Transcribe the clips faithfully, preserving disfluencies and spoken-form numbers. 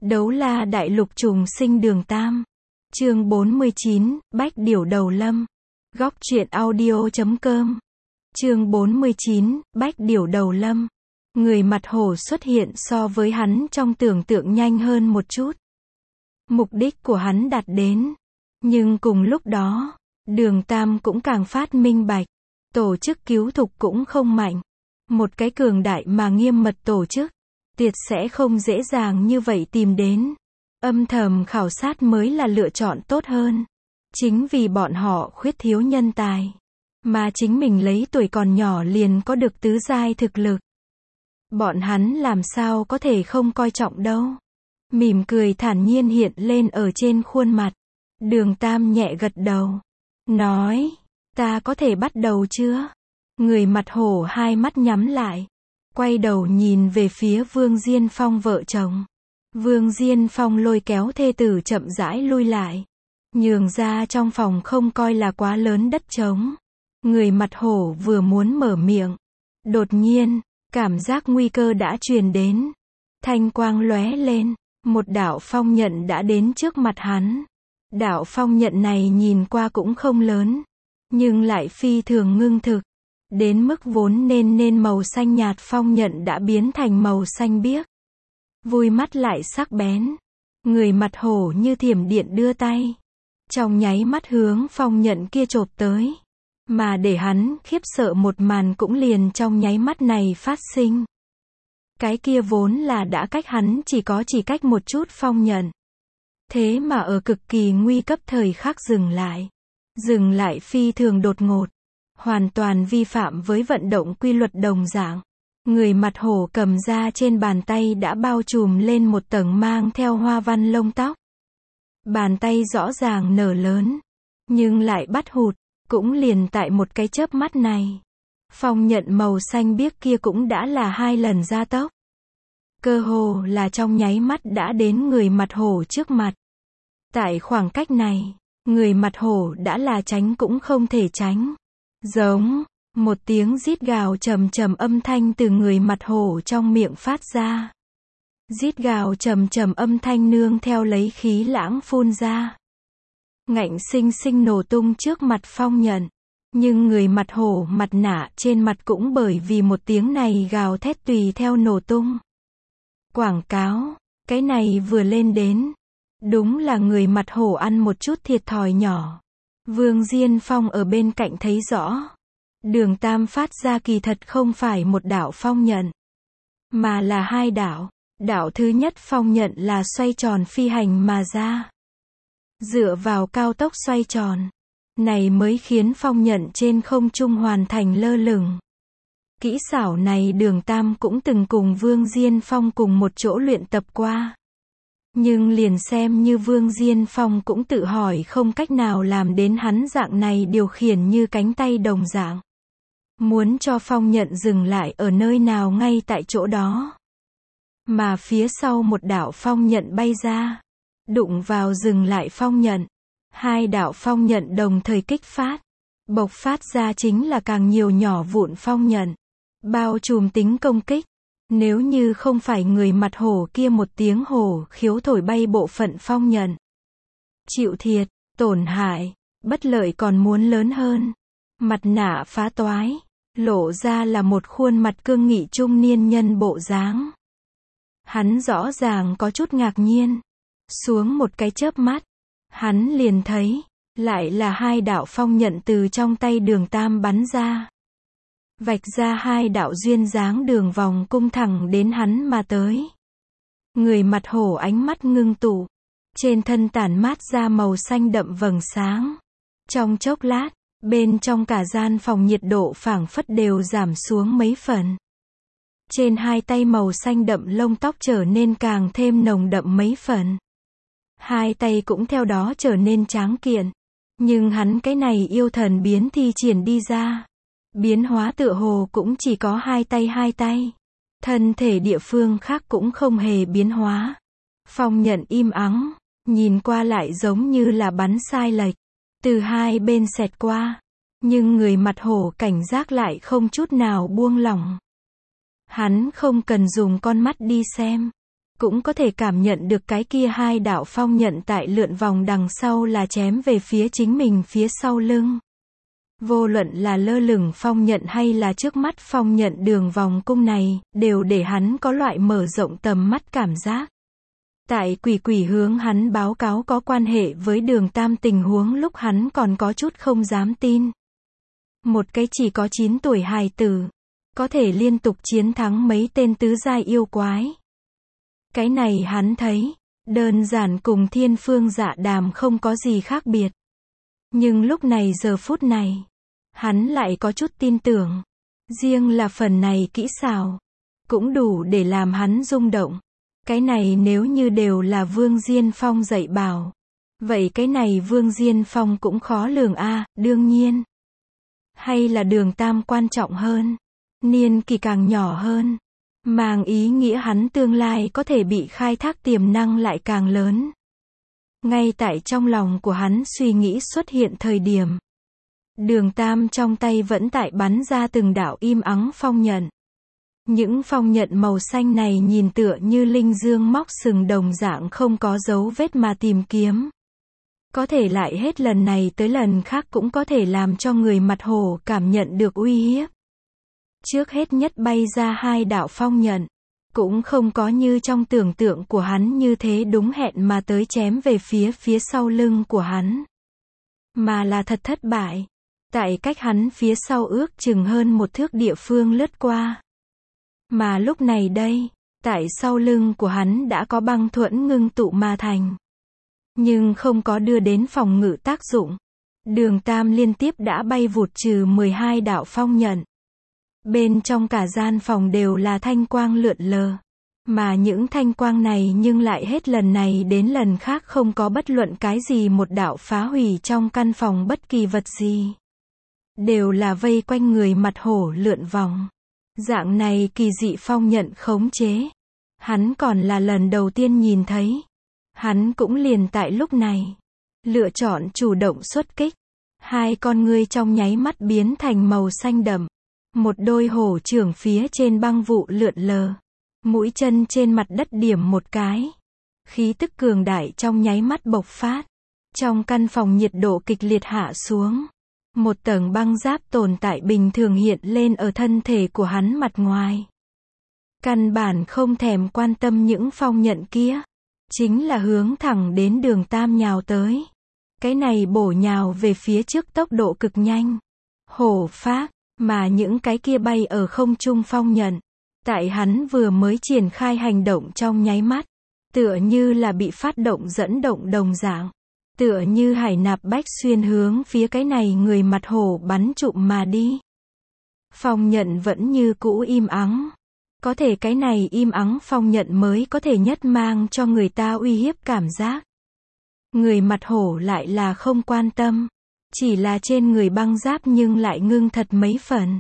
Đấu la đại lục trùng sinh đường tam. Chương bốn mươi chín, Bách điểu đầu lâm. Góc truyện audio chấm com. Chương bốn mươi chín, Bách điểu đầu lâm. Người mặt hổ xuất hiện so với hắn trong tưởng tượng nhanh hơn một chút. Mục đích của hắn đạt đến. Nhưng cùng lúc đó, đường tam cũng càng phát minh bạch. Tổ chức cứu thục cũng không mạnh. Một cái cường đại mà nghiêm mật tổ chức, tuyệt sẽ không dễ dàng như vậy tìm đến. Âm thầm khảo sát mới là lựa chọn tốt hơn. Chính vì bọn họ khuyết thiếu nhân tài, mà chính mình lấy tuổi còn nhỏ liền có được tứ giai thực lực. Bọn hắn làm sao có thể không coi trọng đâu. Mỉm cười thản nhiên hiện lên ở trên khuôn mặt. Đường Tam nhẹ gật đầu. Nói, ta có thể bắt đầu chưa? Người mặt hổ hai mắt nhắm lại. Quay đầu nhìn về phía Vương Diên Phong vợ chồng. Vương Diên Phong lôi kéo thê tử chậm rãi lui lại. Nhường ra trong phòng không coi là quá lớn đất trống. Người mặt hổ vừa muốn mở miệng. Đột nhiên, cảm giác nguy cơ đã truyền đến. Thanh quang lóe lên. Một đạo phong nhận đã đến trước mặt hắn. Đạo phong nhận này nhìn qua cũng không lớn, nhưng lại phi thường ngưng thực. Đến mức vốn nên nên màu xanh nhạt phong nhận đã biến thành màu xanh biếc. Vui mắt lại sắc bén. Người mặt hổ như thiểm điện đưa tay. Trong nháy mắt hướng phong nhận kia chộp tới. Mà để hắn khiếp sợ một màn cũng liền trong nháy mắt này phát sinh. Cái kia vốn là đã cách hắn chỉ có chỉ cách một chút phong nhận. Thế mà ở cực kỳ nguy cấp thời khắc dừng lại. Dừng lại phi thường đột ngột. Hoàn toàn vi phạm với vận động quy luật đồng dạng. Người mặt hổ cầm ra trên bàn tay đã bao trùm lên một tầng mang theo hoa văn lông tóc. Bàn tay rõ ràng nở lớn. Nhưng lại bắt hụt. Cũng liền tại một cái chớp mắt này. Phong nhận màu xanh biếc kia cũng đã là hai lần gia tốc. Cơ hồ là trong nháy mắt đã đến người mặt hổ trước mặt. Tại khoảng cách này, người mặt hổ đã là tránh cũng không thể tránh. Giống, một tiếng rít gào trầm trầm âm thanh từ người mặt hổ trong miệng phát ra. Rít gào trầm trầm âm thanh nương theo lấy khí lãng phun ra. Ngạnh sinh sinh nổ tung trước mặt phong nhận. Nhưng người mặt hổ mặt nạ trên mặt cũng bởi vì một tiếng này gào thét tùy theo nổ tung. Quảng cáo, cái này vừa lên đến. Đúng là người mặt hổ ăn một chút thiệt thòi nhỏ. Vương Diên Phong ở bên cạnh thấy rõ. Đường Tam phát ra kỳ thật không phải một đạo phong nhận. Mà là hai đạo. Đạo thứ nhất phong nhận là xoay tròn phi hành mà ra. Dựa vào cao tốc xoay tròn. Này mới khiến phong nhận trên không trung hoàn thành lơ lửng. Kỹ xảo này Đường Tam cũng từng cùng Vương Diên Phong cùng một chỗ luyện tập qua. Nhưng liền xem như Vương Diên Phong cũng tự hỏi không cách nào làm đến hắn dạng này điều khiển như cánh tay đồng dạng. Muốn cho phong nhận dừng lại ở nơi nào ngay tại chỗ đó. Mà phía sau một đạo phong nhận bay ra. Đụng vào dừng lại phong nhận. Hai đạo phong nhận đồng thời kích phát. Bộc phát ra chính là càng nhiều nhỏ vụn phong nhận. Bao trùm tính công kích. Nếu như không phải người mặt hổ kia một tiếng hổ khiếu thổi bay bộ phận phong nhận. Chịu thiệt, tổn hại, bất lợi còn muốn lớn hơn. Mặt nạ phá toái. Lộ ra là một khuôn mặt cương nghị trung niên nhân bộ dáng. Hắn rõ ràng có chút ngạc nhiên. Xuống một cái chớp mắt. Hắn liền thấy. Lại là hai đạo phong nhận từ trong tay Đường Tam bắn ra. Vạch ra hai đạo duyên dáng đường vòng cung thẳng đến hắn mà tới. Người mặt hổ ánh mắt ngưng tụ. Trên thân tản mát ra màu xanh đậm vầng sáng. Trong chốc lát, bên trong cả gian phòng nhiệt độ phảng phất đều giảm xuống mấy phần. Trên hai tay màu xanh đậm lông tóc trở nên càng thêm nồng đậm mấy phần. Hai tay cũng theo đó trở nên tráng kiện. Nhưng hắn cái này yêu thần biến thi triển đi ra. Biến hóa tựa hồ cũng chỉ có hai tay hai tay. Thân thể địa phương khác cũng không hề biến hóa. Phong nhận im ắng, nhìn qua lại giống như là bắn sai lệch. Từ hai bên xẹt qua. Nhưng người mặt hổ cảnh giác lại không chút nào buông lỏng. Hắn không cần dùng con mắt đi xem. cũng có thể cảm nhận được cái kia hai đạo phong nhận tại lượn vòng đằng sau là chém về phía chính mình phía sau lưng. Vô luận là lơ lửng phong nhận hay là trước mắt phong nhận đường vòng cung này, đều để hắn có loại mở rộng tầm mắt cảm giác. Tại quỷ quỷ hướng hắn báo cáo có quan hệ với Đường Tam tình huống lúc hắn còn có chút không dám tin. Một cái chỉ có chín tuổi hài tử, có thể liên tục chiến thắng mấy tên tứ giai yêu quái. Cái này hắn thấy, đơn giản cùng Thiên Phương Dạ Đàm không có gì khác biệt. Nhưng lúc này giờ phút này, hắn lại có chút tin tưởng. Riêng là phần này kỹ xảo, cũng đủ để làm hắn rung động. Cái này nếu như đều là Vương Diên Phong dạy bảo, vậy cái này Vương Diên Phong cũng khó lường a, à, đương nhiên. Hay là Đường Tam quan trọng hơn, niên kỳ càng nhỏ hơn, mang ý nghĩa hắn tương lai có thể bị khai thác tiềm năng lại càng lớn. Ngay tại trong lòng của hắn suy nghĩ xuất hiện thời điểm, Đường Tam trong tay vẫn tại bắn ra từng đạo im ắng phong nhận. Những phong nhận màu xanh này nhìn tựa như linh dương móc sừng đồng dạng không có dấu vết mà tìm kiếm. Có thể lại hết lần này tới lần khác cũng có thể làm cho người mặt hổ cảm nhận được uy hiếp. Trước hết nhất bay ra hai đạo phong nhận, cũng không có như trong tưởng tượng của hắn như thế đúng hẹn mà tới chém về phía phía sau lưng của hắn. Mà là thật thất bại, tại cách hắn phía sau ước chừng hơn một thước địa phương lướt qua. Mà lúc này đây, tại sau lưng của hắn đã có băng thuẫn ngưng tụ mà thành. Nhưng không có đưa đến phòng ngự tác dụng. Đường Tam liên tiếp đã bay vụt trừ mười hai đạo phong nhận. Bên trong cả gian phòng đều là thanh quang lượn lờ. Mà những thanh quang này nhưng lại hết lần này đến lần khác không có bất luận cái gì một đạo phá hủy trong căn phòng bất kỳ vật gì. Đều là vây quanh người mặt hổ lượn vòng. Dạng này kỳ dị phong nhận khống chế. Hắn còn là lần đầu tiên nhìn thấy. Hắn cũng liền tại lúc này lựa chọn chủ động xuất kích. Hai con ngươi trong nháy mắt biến thành màu xanh đậm. Một đôi hổ trưởng phía trên băng vụ lượn lờ. Mũi chân trên mặt đất điểm một cái. Khí tức cường đại trong nháy mắt bộc phát. Trong căn phòng nhiệt độ kịch liệt hạ xuống. Một tầng băng giáp tồn tại bình thường hiện lên ở thân thể của hắn mặt ngoài. Căn bản không thèm quan tâm những phong nhận kia. Chính là hướng thẳng đến Đường Tam nhào tới. Cái này bổ nhào về phía trước tốc độ cực nhanh. Hổ phác, mà những cái kia bay ở không trung phong nhận. Tại hắn vừa mới triển khai hành động trong nháy mắt. Tựa như là bị phát động dẫn động đồng dạng. Tựa như hải nạp bách xuyên hướng phía cái này người mặt hổ bắn trụm mà đi. Phong nhận vẫn như cũ im ắng. Có thể cái này im ắng phong nhận mới có thể nhất mang cho người ta uy hiếp cảm giác. Người mặt hổ lại là không quan tâm. Chỉ là trên người băng giáp nhưng lại ngưng thật mấy phần.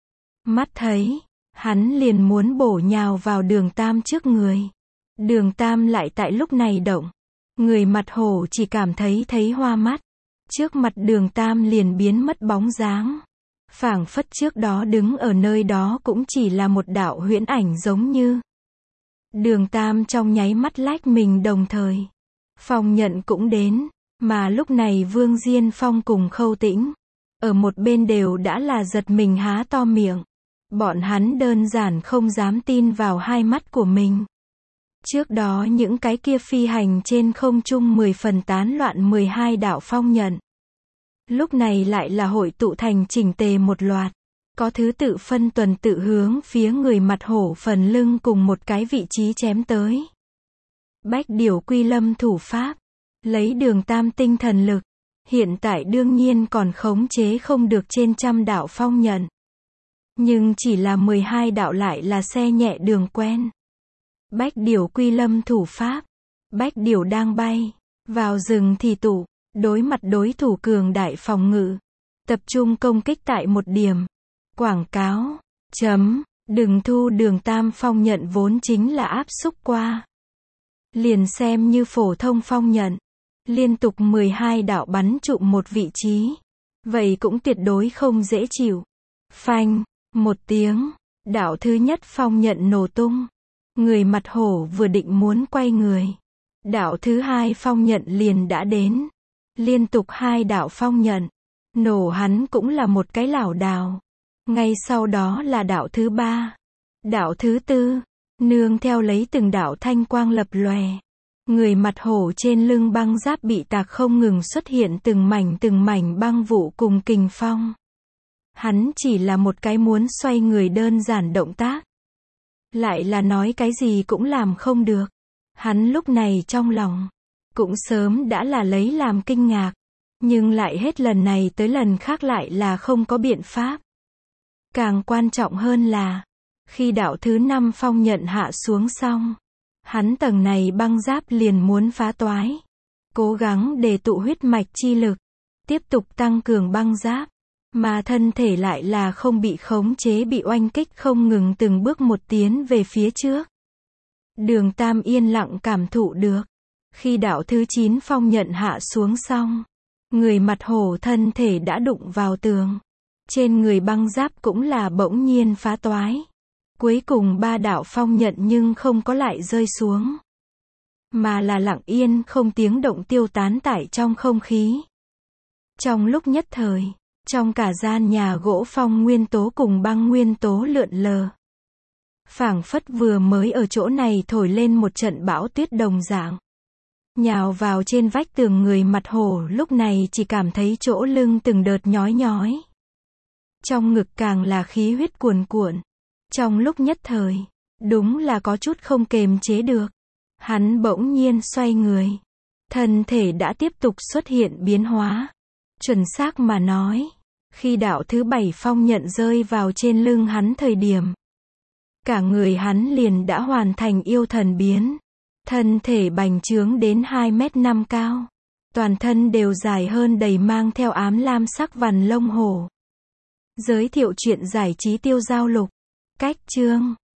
Mắt thấy, hắn liền muốn bổ nhào vào Đường Tam trước người. Đường Tam lại tại lúc này động. Người mặt hổ chỉ cảm thấy thấy hoa mắt. Trước mặt Đường Tam liền biến mất bóng dáng. Phảng phất trước đó đứng ở nơi đó cũng chỉ là một đạo huyễn ảnh giống như. Đường Tam trong nháy mắt lách mình đồng thời. Phong nhận cũng đến. Mà lúc này Vương Diên Phong cùng Khâu Tĩnh. Ở một bên đều đã là giật mình há to miệng. Bọn hắn đơn giản không dám tin vào hai mắt của mình. Trước đó những cái kia phi hành trên không trung mười phần tán loạn mười hai đạo phong nhận. Lúc này lại là hội tụ thành chỉnh tề một loạt. Có thứ tự phân tuần tự hướng phía người mặt hổ phần lưng cùng một cái vị trí chém tới. Bách điểu quy lâm thủ pháp. Lấy Đường Tam tinh thần lực. Hiện tại đương nhiên còn khống chế không được trên trăm đạo phong nhận. Nhưng chỉ là mười hai đạo lại là xe nhẹ đường quen. Bách điểu quy lâm thủ pháp. Bách điểu đang bay. Vào rừng thì tụ. Đối mặt đối thủ cường đại phòng ngự. Tập trung công kích tại một điểm. Quảng cáo. Chấm. Đừng thu Đường Tam phong nhận vốn chính là áp xúc qua. Liền xem như phổ thông phong nhận. Liên tục mười hai đạo bắn trụm một vị trí. Vậy cũng tuyệt đối không dễ chịu. Phanh. Một tiếng. Đạo thứ nhất phong nhận nổ tung. Người mặt hổ vừa định muốn quay người. Đạo thứ hai phong nhận liền đã đến. Liên tục hai đạo phong nhận. Nổ hắn cũng là một cái lảo đảo. Ngay sau đó là đạo thứ ba. Đạo thứ tư. Nương theo lấy từng đạo thanh quang lập lòe. Người mặt hổ trên lưng băng giáp bị tạc không ngừng xuất hiện từng mảnh từng mảnh băng vụ cùng kình phong. Hắn chỉ là một cái muốn xoay người đơn giản động tác. Lại là nói cái gì cũng làm không được. Hắn lúc này trong lòng cũng sớm đã là lấy làm kinh ngạc. Nhưng lại hết lần này tới lần khác lại là không có biện pháp. Càng quan trọng hơn là, khi đạo thứ năm phong nhận hạ xuống xong, hắn tầng này băng giáp liền muốn phá toái. Cố gắng để tụ huyết mạch chi lực, tiếp tục tăng cường băng giáp, mà thân thể lại là không bị khống chế bị oanh kích không ngừng từng bước một tiến về phía trước. Đường Tam yên lặng cảm thụ được. Khi đạo thứ chín phong nhận hạ xuống xong, người mặt hổ thân thể đã đụng vào tường. Trên người băng giáp cũng là bỗng nhiên phá toái. Cuối cùng ba đạo phong nhận nhưng không có lại rơi xuống. Mà là lặng yên không tiếng động tiêu tán tại trong không khí. Trong lúc nhất thời, trong cả gian nhà gỗ phong nguyên tố cùng băng nguyên tố lượn lờ. Phảng phất vừa mới ở chỗ này thổi lên một trận bão tuyết đồng dạng. Nhào vào trên vách tường người mặt hổ lúc này chỉ cảm thấy chỗ lưng từng đợt nhói nhói. Trong ngực càng là khí huyết cuồn cuộn. Trong lúc nhất thời, đúng là có chút không kềm chế được. Hắn bỗng nhiên xoay người. Thân thể đã tiếp tục xuất hiện biến hóa. Chuẩn xác mà nói, khi đạo thứ bảy phong nhận rơi vào trên lưng hắn thời điểm, cả người hắn liền đã hoàn thành yêu thần biến. Thân thể bành trướng đến hai mét năm cao. Toàn thân đều dài hơn đầy mang theo ám lam sắc vằn lông hổ. Giới thiệu truyện giải trí Tiêu Giao Lục. Cách chương